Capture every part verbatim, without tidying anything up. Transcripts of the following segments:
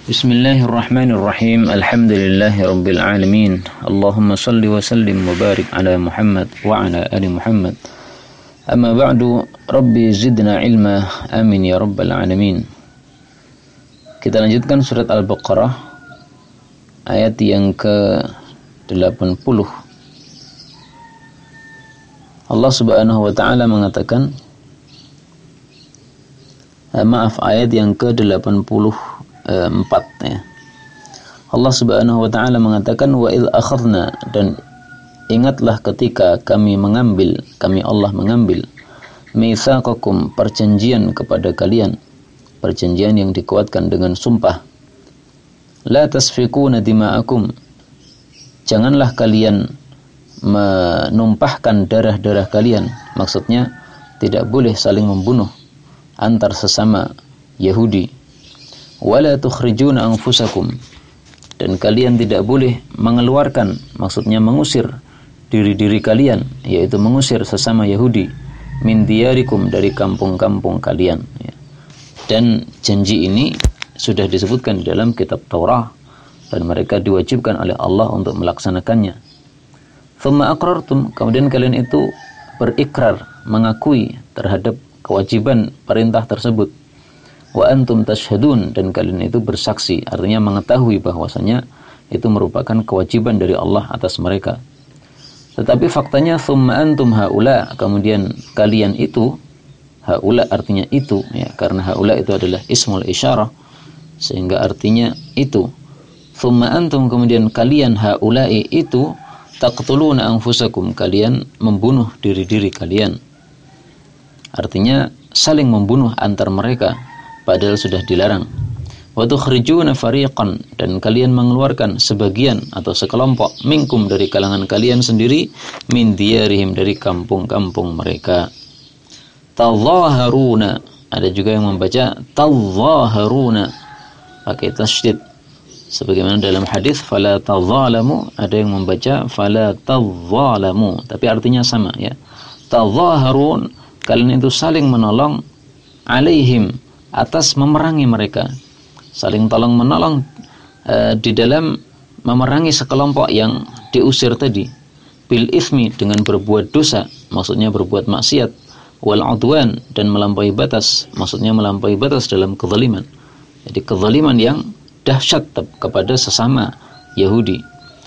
Bismillahirrahmanirrahim. Alhamdulillahi rabbil alamin. Allahumma salli wa sallim wa barik ala Muhammad wa ala ali Muhammad. Amma ba'du, Rabbi zidna ilma, amin ya rabbal alamin. Kita lanjutkan surat Al-Baqarah ayat yang ke delapan puluh. Allah Subhanahu wa taala mengatakan, eh, maaf ayat yang ke delapan puluh empat ya. Allah Subhanahu wa taala mengatakan, wa il akhadna, dan ingatlah ketika kami mengambil, kami Allah mengambil mitsaqakum, perjanjian kepada kalian, perjanjian yang dikuatkan dengan sumpah. La tasfikuna dima'akum, janganlah kalian menumpahkan darah-darah kalian. Maksudnya tidak boleh saling membunuh antar sesama Yahudi. Wala tukhrijuna anfusakum, dan kalian tidak boleh mengeluarkan, maksudnya mengusir diri-diri kalian, yaitu mengusir sesama Yahudi, min diyarikum, dari kampung-kampung kalian ya. Dan janji ini sudah disebutkan di dalam kitab Taurat, dan mereka diwajibkan oleh Allah untuk melaksanakannya. Thumma aqrartum, kemudian kalian itu berikrar, mengakui terhadap kewajiban perintah tersebut. Wa antum tashhadun, dan kalian itu bersaksi, artinya mengetahui bahwasanya itu merupakan kewajiban dari Allah atas mereka. Tetapi faktanya thumma antum haula, kemudian kalian itu, haula artinya itu ya, karena haula itu adalah ismul isyarah, sehingga artinya itu. Thumma antum, kemudian kalian haula'i itu, taqtuluna anfusakum, kalian membunuh diri-diri kalian. Artinya saling membunuh antar mereka, padahal sudah dilarang. Wa tukhrijuna fariqan, dan kalian mengeluarkan sebagian atau sekelompok minkum, dari kalangan kalian sendiri, min diyarihim, dari kampung-kampung mereka. Tadhaharuna, ada juga yang membaca tadhaharuna pakai tasydid, sebagaimana dalam hadis fala tadhalamu, ada yang membaca fala tadhalamu, tapi artinya sama ya. Tadhaharun, kalian itu saling menolong, alaihim, atas memerangi mereka, saling tolong menolong uh, di dalam memerangi sekelompok yang diusir tadi, bil ithmi, dengan berbuat dosa, maksudnya berbuat maksiat, wal udwan, dan melampaui batas, maksudnya melampaui batas dalam kezaliman. Jadi kezaliman yang dahsyat kepada sesama Yahudi.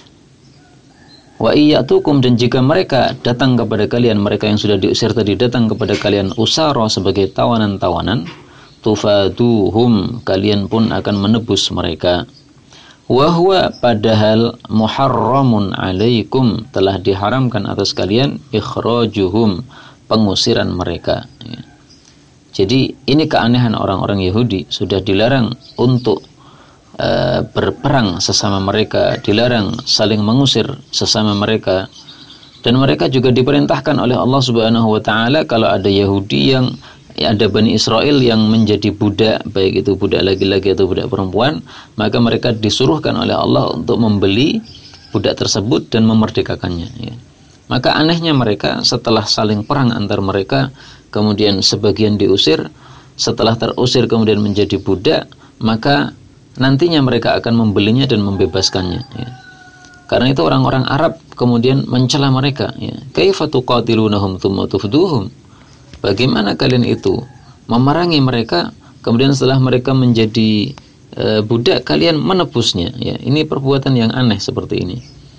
Wa iyyatukum, dan jika mereka datang kepada kalian, mereka yang sudah diusir tadi datang kepada kalian usara, sebagai tawanan-tawanan, tufaduhum, kalian pun akan menebus mereka. Wahwa, padahal muharramun alaikum, telah diharamkan atas kalian ikhrajuhum, pengusiran mereka ya. Jadi ini keanehan orang-orang Yahudi, sudah dilarang untuk uh, berperang sesama mereka, dilarang saling mengusir sesama mereka, dan mereka juga diperintahkan oleh Allah Subhanahu wa taala, kalau ada Yahudi yang ada Bani Israel yang menjadi budak, baik itu budak laki-laki atau budak perempuan, maka mereka disuruhkan oleh Allah untuk membeli budak tersebut dan memerdekakannya ya. Maka anehnya mereka setelah saling perang antar mereka, kemudian sebagian diusir, setelah terusir kemudian menjadi budak, maka nantinya mereka akan membelinya dan membebaskannya ya. Karena itu orang-orang Arab kemudian mencela mereka ya. Kaifa tuqatilunahum tsumma tufduhum, bagaimana kalian itu memerangi mereka, kemudian setelah mereka menjadi e, budak kalian menebusnya ya. Ini perbuatan yang aneh seperti ini.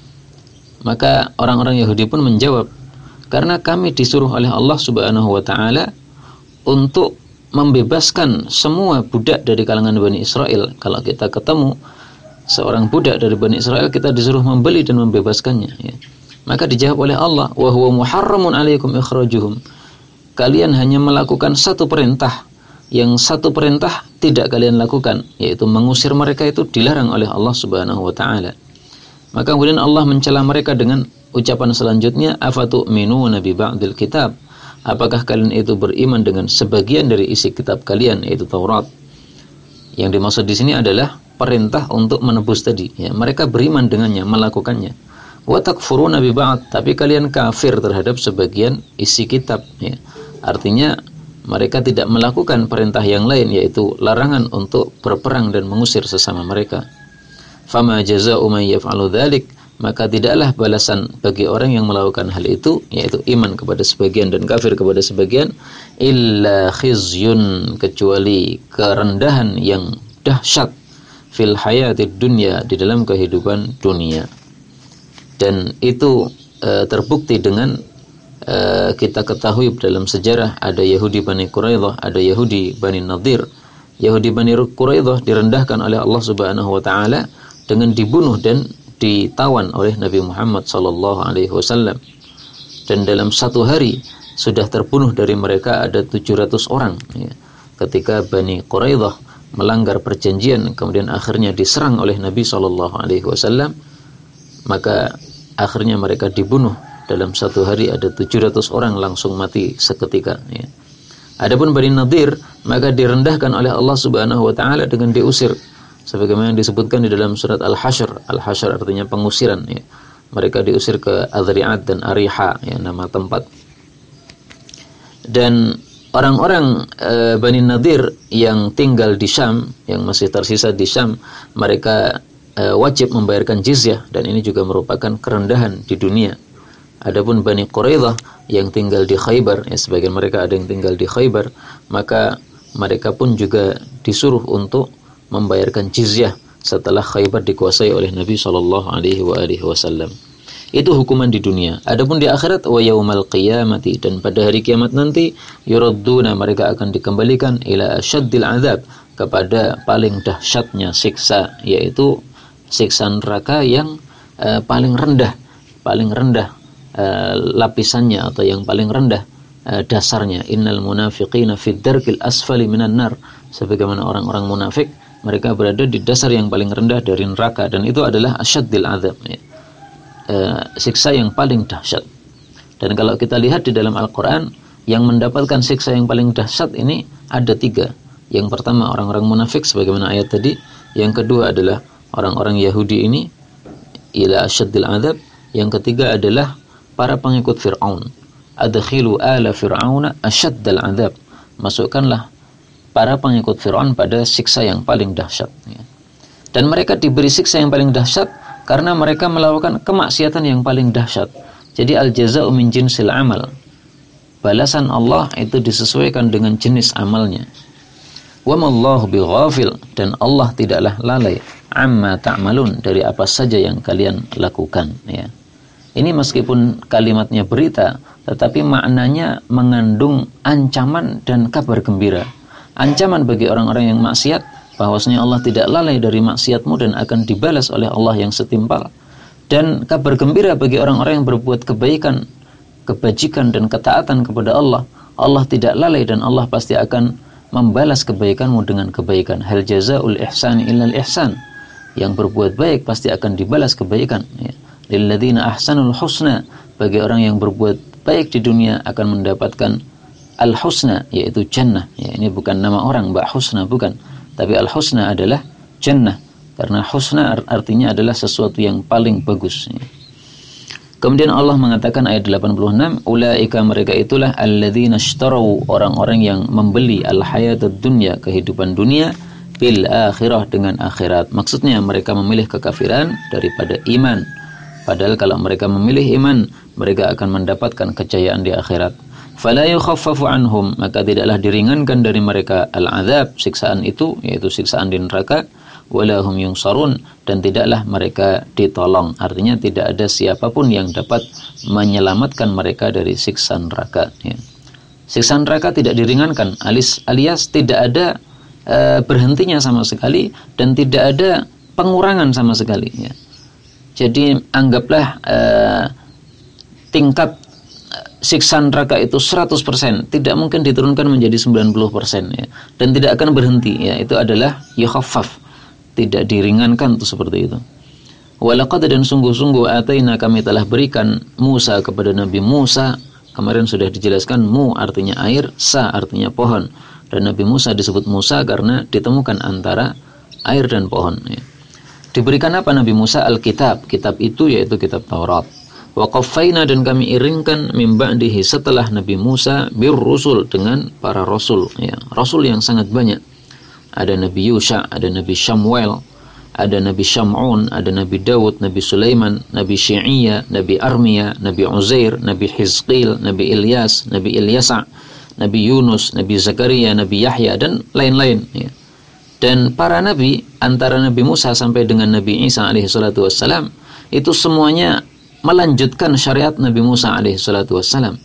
Maka orang-orang Yahudi pun menjawab, karena kami disuruh oleh Allah Subhanahu wa taala untuk membebaskan semua budak dari kalangan Bani Israel. Kalau kita ketemu seorang budak dari Bani Israel, kita disuruh membeli dan membebaskannya ya. Maka dijawab oleh Allah, wa huwa muharramun alaikum ikhrajuhum, kalian hanya melakukan satu perintah, yang satu perintah tidak kalian lakukan, yaitu mengusir mereka, itu dilarang oleh Allah Subhanahu wa taala. Maka kemudian Allah mencela mereka dengan ucapan selanjutnya, afatu'minuna bi ba'dil kitab, apakah kalian itu beriman dengan sebagian dari isi kitab kalian, yaitu Taurat. Yang dimaksud di sini adalah perintah untuk menebus tadi ya. Mereka beriman dengannya, melakukannya. Wa takfuruna bi ba'd, tapi kalian kafir terhadap sebagian isi kitab ya. Artinya mereka tidak melakukan perintah yang lain, yaitu larangan untuk berperang dan mengusir sesama mereka. Fama jazaa'u man yaf'alu dzalik, maka tidaklah balasan bagi orang yang melakukan hal itu, yaitu iman kepada sebagian dan kafir kepada sebagian, illa khizyun, kecuali kerendahan yang dahsyat, fil hayatid dunya, di dalam kehidupan dunia. Dan itu e, terbukti dengan e, kita ketahui dalam sejarah ada Yahudi Bani Quraidah, ada Yahudi Bani Nadir. Yahudi Bani Quraidah direndahkan oleh Allah Subhanahu wa taala dengan dibunuh dan ditawan oleh Nabi Muhammad sallallahu alaihi wasallam. Dan dalam satu hari sudah terbunuh dari mereka ada tujuh ratus orang, ya. Ketika Bani Quraidah melanggar perjanjian, kemudian akhirnya diserang oleh Nabi sallallahu alaihi wasallam, maka akhirnya mereka dibunuh. Dalam satu hari ada tujuh ratus orang langsung mati seketika, ya. Adapun Bani Nadir, maka direndahkan oleh Allah Subhanahu wa taala dengan diusir, sebagaimana disebutkan di dalam surat Al-Hasyr. Al-Hasyr artinya pengusiran, ya. Mereka diusir ke Adri'at dan Ariha, ya, nama tempat. Dan orang-orang e, Bani Nadir yang tinggal di Syam, yang masih tersisa di Syam, mereka e, wajib membayarkan jizyah, dan ini juga merupakan kerendahan di dunia. Adapun Bani Quraidah yang tinggal di Khaybar, ya, sebagian mereka ada yang tinggal di Khaybar, maka mereka pun juga disuruh untuk membayarkan jizyah setelah Khaybar dikuasai oleh Nabi sallallahu alaihi wasallam. Itu hukuman di dunia. Adapun di akhirat, wa yaumal qiyamati, dan pada hari kiamat nanti, yuradduna, mereka akan dikembalikan ila asyaddil azab, kepada paling dahsyatnya siksa, yaitu siksa neraka yang uh, paling rendah, paling rendah uh, lapisannya, atau yang paling rendah uh, dasarnya. Innal munafiqina fid darkil asfali minan nar, sebagaimana orang-orang munafik, mereka berada di dasar yang paling rendah dari neraka, dan itu adalah asyaddil azab, ya. Uh, siksa yang paling dahsyat. Dan kalau kita lihat di dalam Al-Quran, yang mendapatkan siksa yang paling dahsyat ini ada tiga. Yang pertama orang-orang munafik sebagaimana ayat tadi. Yang kedua adalah orang-orang Yahudi ini, ila asyaddil azab. Yang ketiga adalah para pengikut Fir'aun. Adkhilu ala fir'auna asyaddal azab, masukkanlah para pengikut Fir'aun pada siksa yang paling dahsyat, ya. Dan mereka diberi siksa yang paling dahsyat karena mereka melakukan kemaksiatan yang paling dahsyat. Jadi al-jaza'u min jinsil amal, balasan Allah itu disesuaikan dengan jenis amalnya. Wa mallahu bighafil, dan Allah tidaklah lalai amma ta'malun, dari apa saja yang kalian lakukan, ya. Ini meskipun kalimatnya berita, tetapi maknanya mengandung ancaman dan kabar gembira. Ancaman bagi orang-orang yang maksiat, bahwasanya Allah tidak lalai dari maksiatmu dan akan dibalas oleh Allah yang setimpal. Dan kabar gembira bagi orang-orang yang berbuat kebaikan, kebajikan dan ketaatan kepada Allah, Allah tidak lalai dan Allah pasti akan membalas kebaikanmu dengan kebaikan. Hal jazaa'ul ihsani illal ihsan, yang berbuat baik pasti akan dibalas kebaikan, ya. Lilladzina ahsanul husna, bagi orang yang berbuat baik di dunia akan mendapatkan al-husna, yaitu jannah, ya. Ini bukan nama orang, Mbak Husna, bukan. Tapi al-husna adalah jannah, karena husna artinya adalah sesuatu yang paling bagus, ya. Kemudian Allah mengatakan ayat delapan puluh enam, ulaika, mereka itulah alladzina ishtarau, orang-orang yang membeli al-hayatud dunya, kehidupan dunia, bil akhirah, dengan akhirat. Maksudnya mereka memilih kekafiran daripada iman. Padahal kalau mereka memilih iman, mereka akan mendapatkan kejayaan di akhirat. Fala yukhaffafu anhum, maka tidaklah diringankan dari mereka al-azab, siksaan itu, yaitu siksaan di neraka. Wala hum yunsarun, dan tidaklah mereka ditolong. Artinya tidak ada siapapun yang dapat menyelamatkan mereka dari siksa neraka, ya. Siksa neraka tidak diringankan, alias, alias tidak ada uh, berhentinya sama sekali, dan tidak ada pengurangan sama sekali, ya. Jadi anggaplah uh, tingkat siksa neraka itu seratus persen, tidak mungkin diturunkan menjadi sembilan puluh persen, ya. Dan tidak akan berhenti, ya. Itu adalah yukhaffaf, tidak diringankan, itu seperti itu. Walaqad, dan sungguh-sungguh ataina, kami telah berikan Musa kepada Nabi Musa. Kemarin sudah dijelaskan, mu artinya air, sa artinya pohon. Dan Nabi Musa disebut Musa karena ditemukan antara air dan pohon, ya. Diberikan apa Nabi Musa? Al-kitab, kitab itu yaitu kitab Taurat. Wa qaffayna dan kami iringkan min ba'dihi setelah Nabi Musa bir rusul dengan para rasul ya, rasul yang sangat banyak. Ada Nabi Yusha, ada Nabi Syamuel, ada Nabi Syam'un, ada Nabi Daud, Nabi Sulaiman, Nabi Syi'iyah, Nabi Armia, Nabi Uzair, Nabi Hizqil, Nabi Ilyas, Nabi Ilyasa, Nabi Yunus, Nabi Zakaria, Nabi Yahya dan lain-lain ya. Dan para nabi antara Nabi Musa sampai dengan Nabi Isa alaihi salatu wassalam itu semuanya melanjutkan syariat Nabi Musa alaihi salatu wassalam.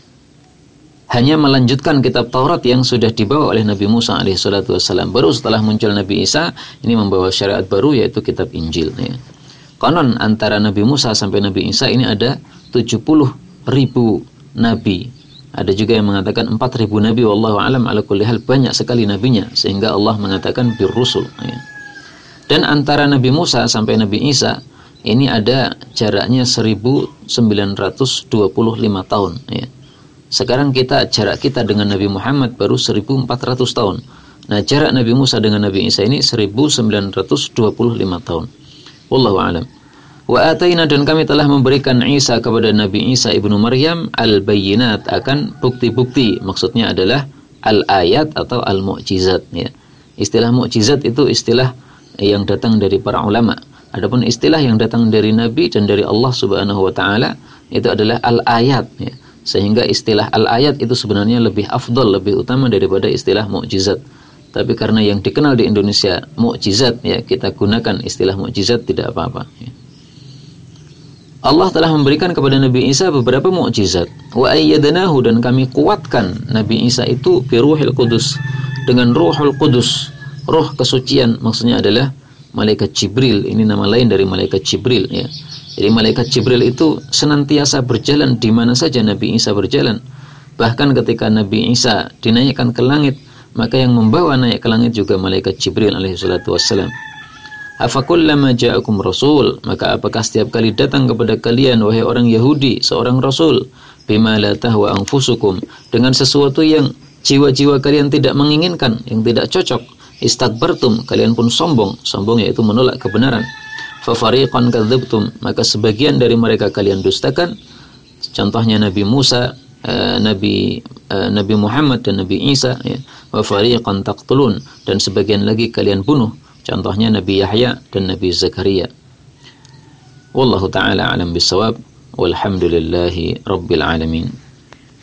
Hanya melanjutkan kitab Taurat yang sudah dibawa oleh Nabi Musa alaihi salatu wassalam. Baru setelah muncul Nabi Isa, ini membawa syariat baru yaitu kitab Injil ya. Konon antara Nabi Musa sampai Nabi Isa ini ada tujuh puluh ribu nabi. Ada juga yang mengatakan empat ribu nabi, wallahu alam, ala kulli hal banyak sekali nabinya sehingga Allah mengatakan bir rusul ya. Dan antara Nabi Musa sampai Nabi Isa ini ada jaraknya seribu sembilan ratus dua puluh lima tahun ya. Sekarang kita jarak kita dengan Nabi Muhammad baru seribu empat ratus tahun. Nah, jarak Nabi Musa dengan Nabi Isa ini seribu sembilan ratus dua puluh lima tahun. Wallahu a'lam. Wa ataina dan kami telah memberikan Isa kepada Nabi Isa ibnu Maryam al-bayyinat akan bukti-bukti. Maksudnya adalah al-ayat atau al-mu'jizat ya. Istilah mu'jizat itu istilah yang datang dari para ulama. Adapun istilah yang datang dari Nabi dan dari Allah Subhanahu wa taala itu adalah al-ayat ya. Sehingga istilah al-ayat itu sebenarnya lebih afdal, lebih utama daripada istilah mukjizat. Tapi karena yang dikenal di Indonesia mukjizat ya, kita gunakan istilah mukjizat, tidak apa-apa ya. Allah telah memberikan kepada Nabi Isa beberapa mukjizat. Wa ayyadnahu dan kami kuatkan Nabi Isa itu bi Ruhil Qudus, dengan Ruhul Qudus. Roh kesucian maksudnya adalah malaikat Jibril. Ini nama lain dari malaikat Jibril ya. Jadi malaikat Jibril itu senantiasa berjalan di mana saja Nabi Isa berjalan. Bahkan ketika Nabi Isa dinaikkan ke langit, maka yang membawa naik ke langit juga malaikat Jibril alaihi salatu wassalam. Afakullama ja'akum rasul, maka apakah setiap kali datang kepada kalian wahai orang Yahudi seorang rasul, bima la tahwa anfusukum, dengan sesuatu yang jiwa-jiwa kalian tidak menginginkan, yang tidak cocok, istakbartum, kalian pun sombong. Sombong yaitu menolak kebenaran. Fafariqan kadzabtum, maka sebagian dari mereka kalian dustakan. Contohnya Nabi Musa, uh, Nabi uh, Nabi Muhammad dan Nabi Isa ya. Wa fariqan taqtulun, dan sebagian lagi kalian bunuh. Contohnya Nabi Yahya dan Nabi Zakaria. Wallahu taala alam bisawab, walhamdulillahi rabbil alamin.